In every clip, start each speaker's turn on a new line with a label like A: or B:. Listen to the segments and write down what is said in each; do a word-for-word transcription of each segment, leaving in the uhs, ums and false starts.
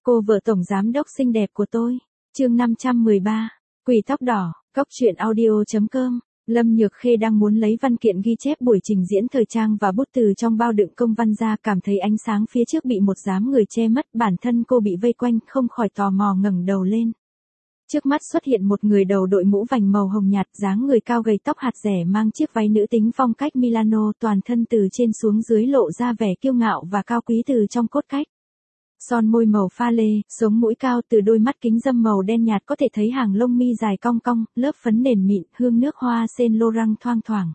A: Cô vợ tổng giám đốc xinh đẹp của tôi. Chương năm trăm mười ba. Quỷ tóc đỏ, cóc truyện audio chấm com. Lâm Nhược Khê đang muốn lấy văn kiện ghi chép buổi trình diễn thời trang và bút từ trong bao đựng công văn ra, cảm thấy ánh sáng phía trước bị một đám người che mất, bản thân cô bị vây quanh, không khỏi tò mò ngẩng đầu lên. Trước mắt xuất hiện một người đầu đội mũ vành màu hồng nhạt, dáng người cao gầy, tóc hạt rẻ, mang chiếc váy nữ tính phong cách Milano, toàn thân từ trên xuống dưới lộ ra vẻ kiêu ngạo và cao quý từ trong cốt cách. Son môi màu pha lê, sống mũi cao, từ đôi mắt kính râm màu đen nhạt có thể thấy hàng lông mi dài cong cong, lớp phấn nền mịn, hương nước hoa Saint Laurent thoang thoảng.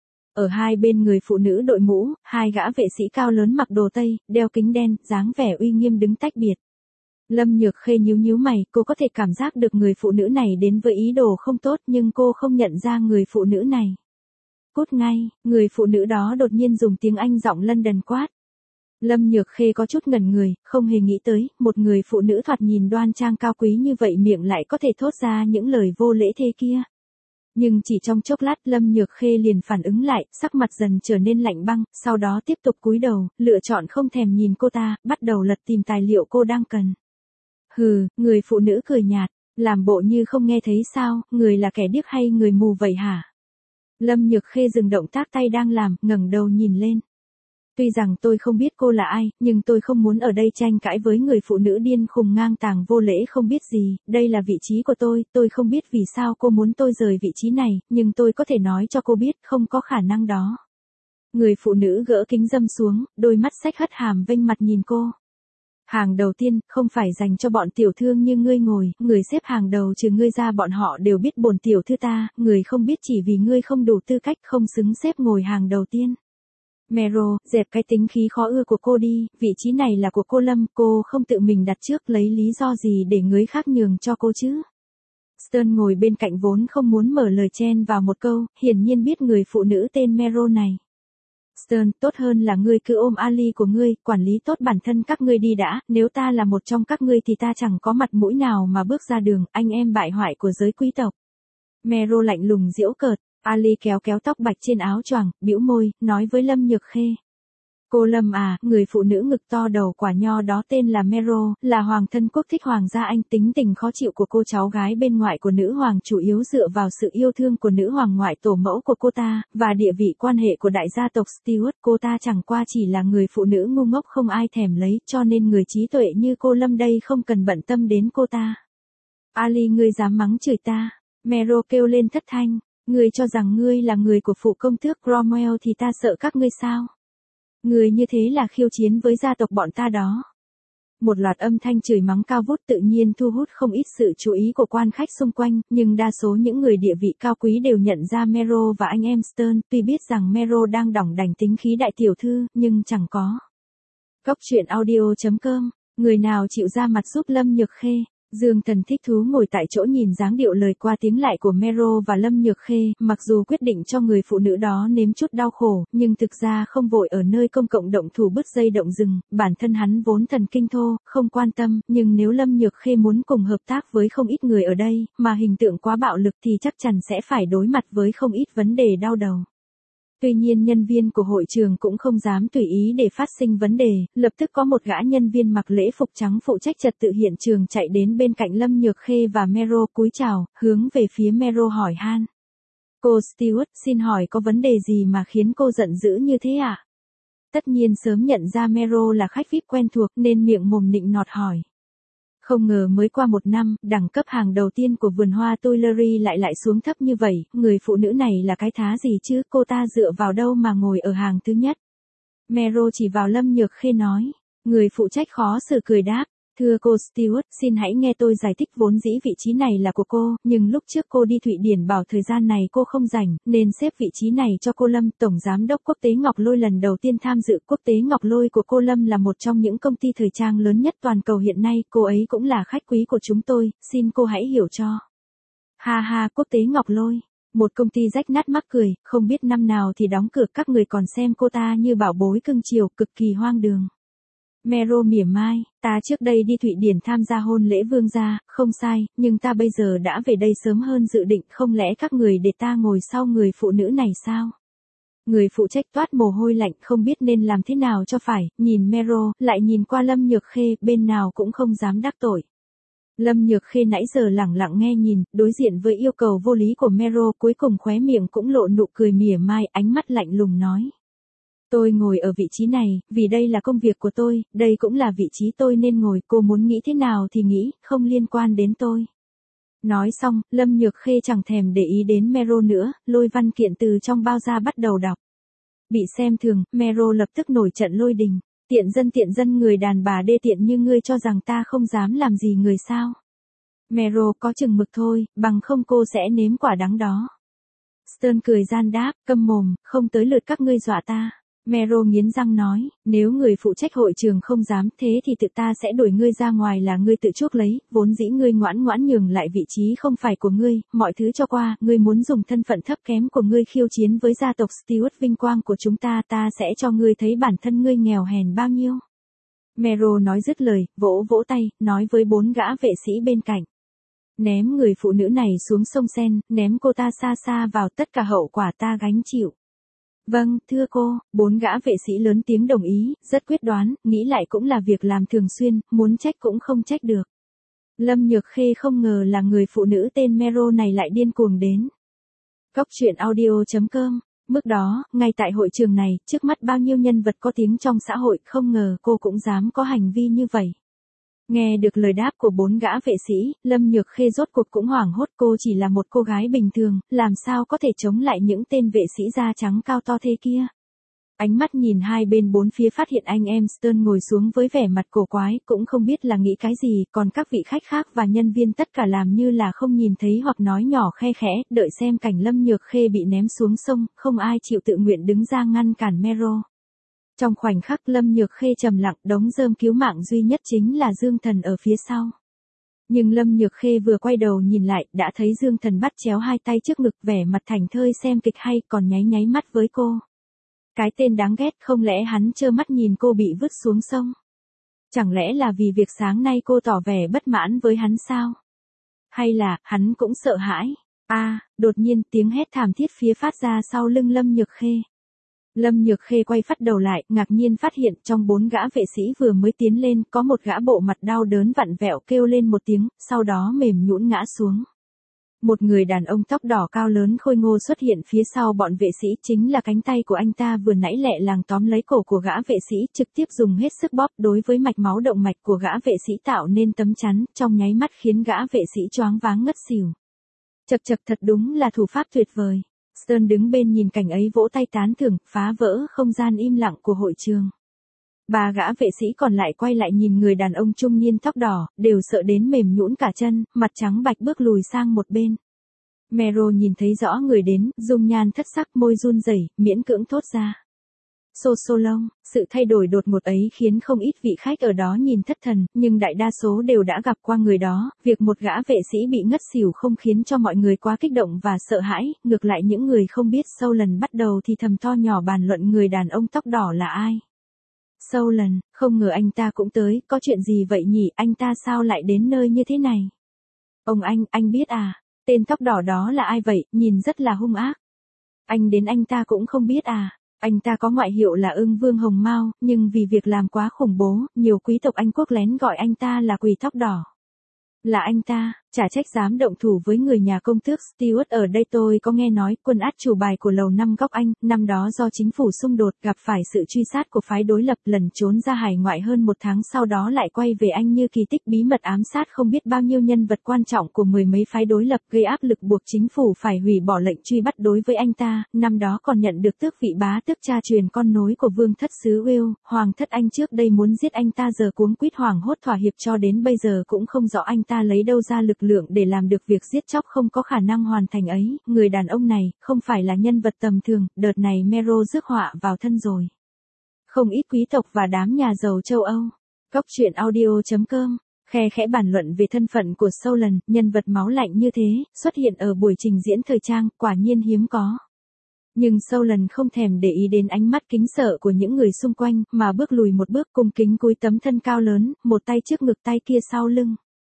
A: Ở hai bên người phụ nữ đội mũ, hai gã vệ sĩ cao lớn mặc đồ tây, đeo kính đen, dáng vẻ uy nghiêm đứng tách biệt. Lâm Nhược Khê nhíu nhíu mày, cô có thể cảm giác được người phụ nữ này đến với ý đồ không tốt, nhưng cô không nhận ra người phụ nữ này. Cút ngay, người phụ nữ đó đột nhiên dùng tiếng Anh giọng London quát. Lâm Nhược Khê có chút ngẩn người, không hề nghĩ tới, một người phụ nữ thoạt nhìn đoan trang cao quý như vậy miệng lại có thể thốt ra những lời vô lễ thế kia. Nhưng chỉ trong chốc lát Lâm Nhược Khê liền phản ứng lại, sắc mặt dần trở nên lạnh băng, sau đó tiếp tục cúi đầu, lựa chọn không thèm nhìn cô ta, bắt đầu lật tìm tài liệu cô đang cần. Hừ, người phụ nữ cười nhạt, làm bộ như không nghe thấy sao, người là kẻ điếc hay người mù vậy hả? Lâm Nhược Khê dừng động tác tay đang làm, ngẩng đầu nhìn lên. Tuy rằng tôi không biết cô là ai, nhưng tôi không muốn ở đây tranh cãi với người phụ nữ điên khùng ngang tàng vô lễ không biết gì, đây là vị trí của tôi, tôi không biết vì sao cô muốn tôi rời vị trí này, nhưng tôi có thể nói cho cô biết không có khả năng đó. Người phụ nữ gỡ kính râm xuống, đôi mắt xách hất hàm vênh mặt nhìn cô. Hàng đầu tiên, không phải dành cho bọn tiểu thư như ngươi ngồi, người xếp hàng đầu trừ ngươi ra bọn họ đều biết bổn tiểu thư ta, người không biết chỉ vì ngươi không đủ tư cách không xứng xếp ngồi hàng đầu tiên. Mero, dẹp cái tính khí khó ưa của cô đi, vị trí này là của cô Lâm, cô không tự mình đặt trước lấy lý do gì để người khác nhường cho cô chứ. Stern ngồi bên cạnh vốn không muốn mở lời chen vào một câu, hiển nhiên biết người phụ nữ tên Mero này. Stern, tốt hơn là ngươi cứ ôm Ali của ngươi, quản lý tốt bản thân các ngươi đi đã, nếu ta là một trong các ngươi thì ta chẳng có mặt mũi nào mà bước ra đường, anh em bại hoại của giới quý tộc. Mero lạnh lùng giễu cợt. Ali kéo kéo tóc bạch trên áo choàng, bĩu môi, nói với Lâm Nhược Khê. Cô Lâm à, người phụ nữ ngực to đầu quả nho đó tên là Mero, là hoàng thân quốc thích hoàng gia Anh, tính tình khó chịu của cô cháu gái bên ngoại của nữ hoàng chủ yếu dựa vào sự yêu thương của nữ hoàng ngoại tổ mẫu của cô ta, và địa vị quan hệ của đại gia tộc Stewart. Cô ta chẳng qua chỉ là người phụ nữ ngu ngốc không ai thèm lấy, cho nên người trí tuệ như cô Lâm đây không cần bận tâm đến cô ta. Ali, ngươi dám mắng chửi ta? Mero kêu lên thất thanh. Ngươi cho rằng ngươi là người của phụ công tước Cromwell thì ta sợ các ngươi sao? Ngươi như thế là khiêu chiến với gia tộc bọn ta đó. Một loạt âm thanh chửi mắng cao vút tự nhiên thu hút không ít sự chú ý của quan khách xung quanh, nhưng đa số những người địa vị cao quý đều nhận ra Mero và anh em Stern, tuy biết rằng Mero đang đỏng đành tính khí đại tiểu thư, nhưng chẳng có. Cóc truyện audio chấm com, người nào chịu ra mặt giúp Lâm Nhược Khê? Dương Thần thích thú ngồi tại chỗ nhìn dáng điệu lời qua tiếng lại của Mero và Lâm Nhược Khê, mặc dù quyết định cho người phụ nữ đó nếm chút đau khổ, nhưng thực ra không vội ở nơi công cộng động thủ bứt dây động rừng, bản thân hắn vốn thần kinh thô, không quan tâm, nhưng nếu Lâm Nhược Khê muốn cùng hợp tác với không ít người ở đây, mà hình tượng quá bạo lực thì chắc chắn sẽ phải đối mặt với không ít vấn đề đau đầu. Tuy nhiên nhân viên của hội trường cũng không dám tùy ý để phát sinh vấn đề, lập tức có một gã nhân viên mặc lễ phục trắng phụ trách trật tự hiện trường chạy đến bên cạnh Lâm Nhược Khê và Mero cúi chào, hướng về phía Mero hỏi han. Cô Stewart, xin hỏi có vấn đề gì mà khiến cô giận dữ như thế ạ? À? Tất nhiên sớm nhận ra Mero là khách vi ai pi quen thuộc nên miệng mồm nịnh nọt hỏi. Không ngờ mới qua một năm, đẳng cấp hàng đầu tiên của vườn hoa Tuileries lại lại xuống thấp như vậy, người phụ nữ này là cái thá gì chứ, cô ta dựa vào đâu mà ngồi ở hàng thứ nhất. Mero chỉ vào Lâm Nhược Khê nói, người phụ trách khó xử cười đáp, thưa cô Stewart, xin hãy nghe tôi giải thích, vốn dĩ vị trí này là của cô, nhưng lúc trước cô đi Thụy Điển bảo thời gian này cô không rảnh, nên xếp vị trí này cho cô Lâm. Tổng giám đốc quốc tế Ngọc Lôi lần đầu tiên tham dự. Quốc tế Ngọc Lôi của cô Lâm là một trong những công ty thời trang lớn nhất toàn cầu hiện nay, cô ấy cũng là khách quý của chúng tôi, xin cô hãy hiểu cho. Ha ha, Quốc tế Ngọc Lôi, một công ty rách nát mắc cười, không biết năm nào thì đóng cửa, các người còn xem cô ta như bảo bối cưng chiều, cực kỳ hoang đường. Mero mỉa mai, ta trước đây đi Thụy Điển tham gia hôn lễ vương gia, không sai, nhưng ta bây giờ đã về đây sớm hơn dự định, không lẽ các người để ta ngồi sau người phụ nữ này sao? Người phụ trách toát mồ hôi lạnh không biết nên làm thế nào cho phải, nhìn Mero, lại nhìn qua Lâm Nhược Khê, bên nào cũng không dám đắc tội. Lâm Nhược Khê nãy giờ lẳng lặng nghe nhìn, đối diện với yêu cầu vô lý của Mero, cuối cùng khóe miệng cũng lộ nụ cười mỉa mai, ánh mắt lạnh lùng nói. Tôi ngồi ở vị trí này, vì đây là công việc của tôi, đây cũng là vị trí tôi nên ngồi, cô muốn nghĩ thế nào thì nghĩ, không liên quan đến tôi. Nói xong, Lâm Nhược Khê chẳng thèm để ý đến Mero nữa, lôi văn kiện từ trong bao ra bắt đầu đọc. Bị xem thường, Mero lập tức nổi trận lôi đình. Tiện dân tiện dân người đàn bà đê tiện như ngươi cho rằng ta không dám làm gì người sao. Mero có chừng mực thôi, bằng không cô sẽ nếm quả đắng đó. Stern cười gian đáp, câm mồm, không tới lượt các ngươi dọa ta. Mero nghiến răng nói, nếu người phụ trách hội trường không dám thế thì tự ta sẽ đuổi ngươi ra ngoài là ngươi tự chuốc lấy, vốn dĩ ngươi ngoãn ngoãn nhường lại vị trí không phải của ngươi, mọi thứ cho qua, ngươi muốn dùng thân phận thấp kém của ngươi khiêu chiến với gia tộc Stewart vinh quang của chúng ta, ta sẽ cho ngươi thấy bản thân ngươi nghèo hèn bao nhiêu. Mero nói dứt lời, vỗ vỗ tay, nói với bốn gã vệ sĩ bên cạnh. Ném người phụ nữ này xuống sông Sen, ném cô ta xa xa vào, tất cả hậu quả ta gánh chịu. Vâng, thưa cô, bốn gã vệ sĩ lớn tiếng đồng ý, rất quyết đoán, nghĩ lại cũng là việc làm thường xuyên, muốn trách cũng không trách được. Lâm Nhược Khê không ngờ là người phụ nữ tên Mero này lại điên cuồng đến. Cóc truyện audio chấm com. Mức đó, ngay tại hội trường này, trước mắt bao nhiêu nhân vật có tiếng trong xã hội, không ngờ cô cũng dám có hành vi như vậy. Nghe được lời đáp của bốn gã vệ sĩ, Lâm Nhược Khê rốt cuộc cũng hoảng hốt, cô chỉ là một cô gái bình thường, làm sao có thể chống lại những tên vệ sĩ da trắng cao to thế kia. Ánh mắt nhìn hai bên bốn phía phát hiện anh em Stern ngồi xuống với vẻ mặt cổ quái, cũng không biết là nghĩ cái gì, còn các vị khách khác và nhân viên tất cả làm như là không nhìn thấy hoặc nói nhỏ khe khẽ, đợi xem cảnh Lâm Nhược Khê bị ném xuống sông, không ai chịu tự nguyện đứng ra ngăn cản Mero. Trong khoảnh khắc Lâm Nhược Khê trầm lặng, đống rơm cứu mạng duy nhất chính là Dương Thần ở phía sau. Nhưng Lâm Nhược Khê vừa quay đầu nhìn lại, đã thấy Dương Thần bắt chéo hai tay trước ngực, vẻ mặt thảnh thơi xem kịch hay, còn nháy nháy mắt với cô. Cái tên đáng ghét, không lẽ hắn trơ mắt nhìn cô bị vứt xuống sông? Chẳng lẽ là vì việc sáng nay cô tỏ vẻ bất mãn với hắn sao? Hay là, hắn cũng sợ hãi? A, à, đột nhiên tiếng hét thảm thiết phía phát ra sau lưng Lâm Nhược Khê. Lâm Nhược Khê quay phát đầu lại, ngạc nhiên phát hiện trong bốn gã vệ sĩ vừa mới tiến lên, có một gã bộ mặt đau đớn vặn vẹo kêu lên một tiếng, sau đó mềm nhũn ngã xuống. Một người đàn ông tóc đỏ cao lớn khôi ngô xuất hiện phía sau bọn vệ sĩ, chính là cánh tay của anh ta vừa nãy lẹ làng tóm lấy cổ của gã vệ sĩ, trực tiếp dùng hết sức bóp, đối với mạch máu động mạch của gã vệ sĩ tạo nên tấm chắn, trong nháy mắt khiến gã vệ sĩ choáng váng ngất xỉu. Chậc chậc, thật đúng là thủ pháp tuyệt vời. Stern đứng bên nhìn cảnh ấy vỗ tay tán thưởng, phá vỡ không gian im lặng của hội trường. Ba gã vệ sĩ còn lại quay lại nhìn người đàn ông trung niên tóc đỏ, đều sợ đến mềm nhũn cả chân, mặt trắng bạch bước lùi sang một bên. Mero nhìn thấy rõ người đến, dung nhan thất sắc, môi run rẩy, miễn cưỡng thốt ra. Xô xô lông, sự thay đổi đột ngột ấy khiến không ít vị khách ở đó nhìn thất thần, nhưng đại đa số đều đã gặp qua người đó, việc một gã vệ sĩ bị ngất xỉu không khiến cho mọi người quá kích động và sợ hãi, ngược lại những người không biết sâu lần bắt đầu thì thầm to nhỏ bàn luận người đàn ông tóc đỏ là ai. Sâu lần, không ngờ anh ta cũng tới, có chuyện gì vậy nhỉ, anh ta sao lại đến nơi như thế này? Ông anh, anh biết à, tên tóc đỏ đó là ai vậy, nhìn rất là hung ác. Anh đến anh ta cũng không biết à? Anh ta có ngoại hiệu là Ưng Vương Hồng Mao, nhưng vì việc làm quá khủng bố, nhiều quý tộc Anh quốc lén gọi anh ta là quỷ tóc đỏ. Là anh ta, chả trách dám động thủ với người nhà công tước Stewart ở đây. Tôi có nghe nói quân át chủ bài của lầu năm góc Anh, năm đó do chính phủ xung đột gặp phải sự truy sát của phái đối lập, lần trốn ra hải ngoại hơn một tháng sau đó lại quay về Anh như kỳ tích, bí mật ám sát không biết bao nhiêu nhân vật quan trọng của mười mấy phái đối lập, gây áp lực buộc chính phủ phải hủy bỏ lệnh truy bắt đối với anh ta, năm đó còn nhận được tước vị bá tước cha truyền con nối của vương thất xứ Wales, hoàng thất Anh trước đây muốn giết anh ta giờ cuống quýt hoảng hốt thỏa hiệp, cho đến bây giờ cũng không rõ anh ta lấy đâu ra lực lượng để làm được việc giết chóc không có khả năng hoàn thành ấy. Người đàn ông này không phải là nhân vật tầm thường, đợt này Mero rước họa vào thân rồi. Không ít quý tộc và đám nhà giàu châu Âu. Cóc truyện audio chấm com khe khẽ bàn luận về thân phận của Solon, nhân vật máu lạnh như thế, xuất hiện ở buổi trình diễn thời trang, quả nhiên hiếm có. Nhưng Solon không thèm để ý đến ánh mắt kính sợ của những người xung quanh, mà bước lùi một bước, cung kính cúi tấm thân cao lớn, một tay trước ngực tay kia sau lưng.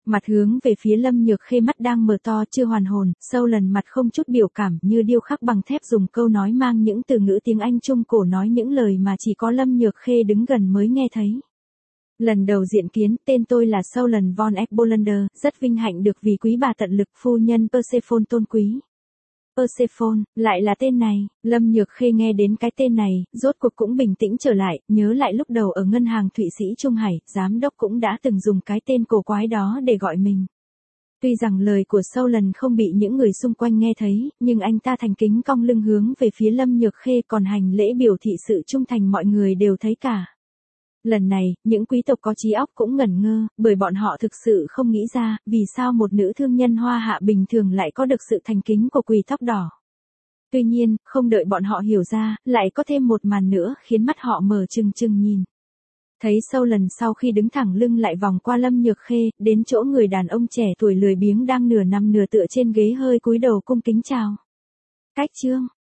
A: mặt hướng về phía Lâm Nhược Khê, mắt đang mở to chưa hoàn hồn, sâu lần mặt không chút biểu cảm như điêu khắc bằng thép, dùng câu nói mang những từ ngữ tiếng Anh Trung cổ nói những lời mà chỉ có Lâm Nhược Khê đứng gần mới nghe thấy. Lần đầu diện kiến, tên tôi là Solon von Eckbolander, rất vinh hạnh được vì quý bà tận lực phu nhân Persephone tôn quý. Persephone, lại là tên này, Lâm Nhược Khê nghe đến cái tên này, rốt cuộc cũng bình tĩnh trở lại, nhớ lại lúc đầu ở ngân hàng Thụy Sĩ Trung Hải, giám đốc cũng đã từng dùng cái tên cổ quái đó để gọi mình. Tuy rằng lời của Solon không bị những người xung quanh nghe thấy, nhưng anh ta thành kính cong lưng hướng về phía Lâm Nhược Khê, còn hành lễ biểu thị sự trung thành, mọi người đều thấy cả. Lần này, những quý tộc có trí óc cũng ngẩn ngơ, bởi bọn họ thực sự không nghĩ ra, vì sao một nữ thương nhân hoa hạ bình thường lại có được sự thành kính của quỳ tóc đỏ. Tuy nhiên, không đợi bọn họ hiểu ra, lại có thêm một màn nữa khiến mắt họ mở trừng trừng nhìn. Thấy Solon sau khi đứng thẳng lưng lại vòng qua Lâm Nhược Khê, đến chỗ người đàn ông trẻ tuổi lười biếng đang nửa nằm nửa tựa trên ghế hơi cúi đầu cung kính chào. Cách chương